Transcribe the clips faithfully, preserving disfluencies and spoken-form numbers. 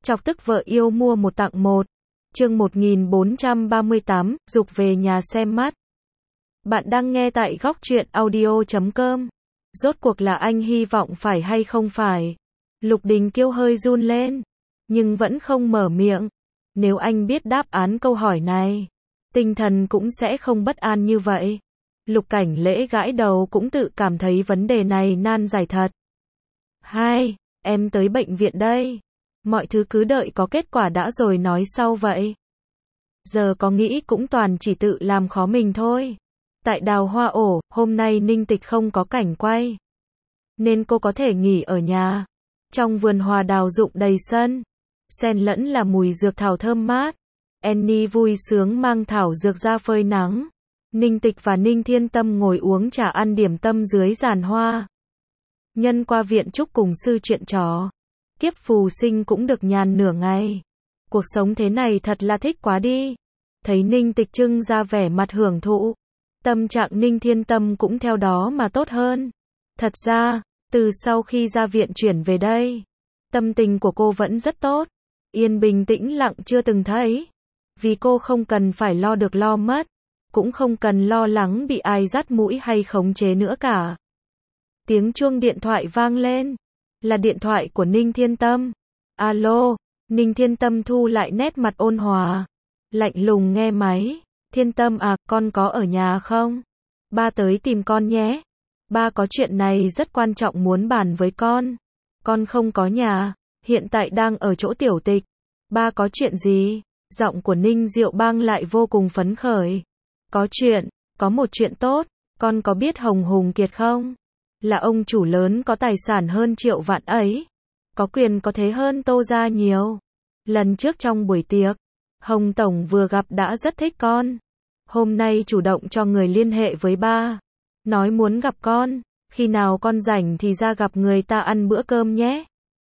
Chọc tức vợ yêu mua một tặng một. Chương một nghìn bốn trăm ba mươi tám, dục về nhà xem mắt. Bạn đang nghe tại góc truyện audio chấm com. Rốt cuộc là anh hy vọng phải hay không phải? Lục Đình Kiêu hơi run lên, nhưng vẫn không mở miệng. Nếu anh biết đáp án câu hỏi này, tinh thần cũng sẽ không bất an như vậy. Lục Cảnh Lễ gãi đầu cũng tự cảm thấy vấn đề này nan giải thật. Hai, em tới bệnh viện đây. Mọi thứ cứ đợi có kết quả đã rồi nói sau vậy. Giờ có nghĩ cũng toàn chỉ tự làm khó mình thôi. Tại Đào Hoa Ổ, hôm nay Ninh Tịch không có cảnh quay, nên cô có thể nghỉ ở nhà. Trong vườn hoa đào rụng đầy sân, xen lẫn là mùi dược thảo thơm mát. Annie vui sướng mang thảo dược ra phơi nắng. Ninh Tịch và Ninh Thiên Tâm ngồi uống trà ăn điểm tâm dưới giàn hoa. Nhân qua viện chúc cùng sư chuyện trò. Kiếp phù sinh cũng được nhàn nửa ngày. Cuộc sống thế này thật là thích quá đi. Thấy Ninh Tịch trưng ra vẻ mặt hưởng thụ, tâm trạng Ninh Thiên Tâm cũng theo đó mà tốt hơn. Thật ra, từ sau khi ra viện chuyển về đây, tâm tình của cô vẫn rất tốt. Yên bình tĩnh lặng chưa từng thấy. Vì cô không cần phải lo được lo mất, cũng không cần lo lắng bị ai dắt mũi hay khống chế nữa cả. Tiếng chuông điện thoại vang lên. Là điện thoại của Ninh Thiên Tâm. Alo, Ninh Thiên Tâm thu lại nét mặt ôn hòa, lạnh lùng nghe máy. Thiên Tâm à, con có ở nhà không? Ba tới tìm con nhé. Ba có chuyện này rất quan trọng muốn bàn với con. Con không có nhà, hiện tại đang ở chỗ Tiểu Tịch. Ba có chuyện gì? Giọng của Ninh Diệu Bang lại vô cùng phấn khởi. Có chuyện, có một chuyện tốt. Con có biết Hồng Hùng Kiệt không? Là ông chủ lớn có tài sản hơn triệu vạn ấy. Có quyền có thế hơn Tô gia nhiều. Lần trước trong buổi tiệc, Hồng Tổng vừa gặp đã rất thích con. Hôm nay chủ động cho người liên hệ với ba. Nói muốn gặp con. Khi nào con rảnh thì ra gặp người ta ăn bữa cơm nhé.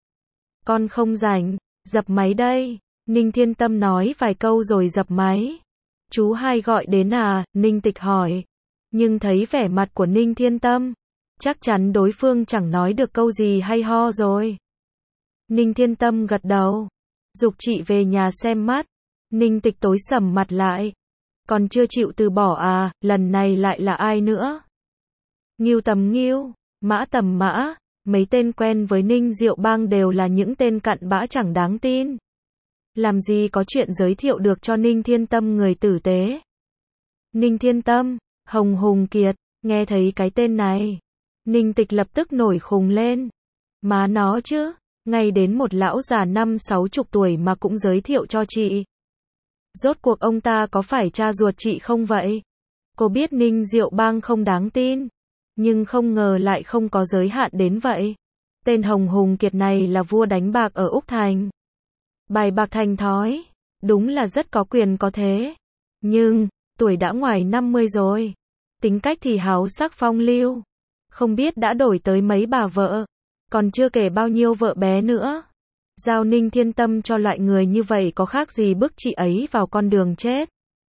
Con không rảnh, dập máy đây. Ninh Thiên Tâm nói vài câu rồi dập máy. Chú hai gọi đến à? Ninh Tịch hỏi. Nhưng thấy vẻ mặt của Ninh Thiên Tâm, chắc chắn đối phương chẳng nói được câu gì hay ho rồi. Ninh Thiên Tâm gật đầu. Giục chị về nhà xem mắt. Ninh Tịch tối sầm mặt lại. Còn chưa chịu từ bỏ à? Lần này lại là ai nữa? Ngưu Tầm Ngưu, Mã Tầm Mã. Mấy tên quen với Ninh Diệu Bang đều là những tên cặn bã chẳng đáng tin. Làm gì có chuyện giới thiệu được cho Ninh Thiên Tâm người tử tế. Ninh Thiên Tâm, Hồng Hùng Kiệt. Nghe thấy cái tên này, Ninh Tịch lập tức nổi khùng lên. Má nó chứ, ngay đến một lão già năm sáu chục tuổi mà cũng giới thiệu cho chị. Rốt cuộc ông ta có phải cha ruột chị không vậy? Cô biết Ninh Diệu Bang không đáng tin, nhưng không ngờ lại không có giới hạn đến vậy. Tên Hồng Hùng Kiệt này là vua đánh bạc ở Úc Thành. Bài bạc thành thói, đúng là rất có quyền có thế. Nhưng, tuổi đã ngoài năm mươi rồi. Tính cách thì háo sắc phong lưu. Không biết đã đổi tới mấy bà vợ. Còn chưa kể bao nhiêu vợ bé nữa. Giao Ninh Thiên Tâm cho loại người như vậy có khác gì bức chị ấy vào con đường chết.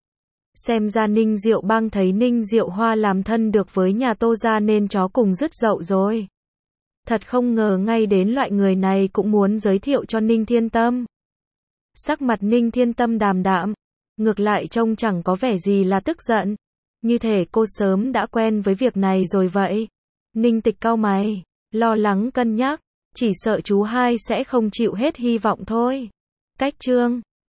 Xem ra Ninh Diệu Bang thấy Ninh Diệu Hoa làm thân được với nhà Tô gia nên chó cùng dứt dậu rồi. Thật không ngờ ngay đến loại người này cũng muốn giới thiệu cho Ninh Thiên Tâm. Sắc mặt Ninh Thiên Tâm đàm đạm. Ngược lại trông chẳng có vẻ gì là tức giận. Như thể cô sớm đã quen với việc này rồi vậy. Ninh Tịch cau mày, lo lắng cân nhắc. Chỉ sợ chú hai sẽ không chịu hết hy vọng thôi. Cách chương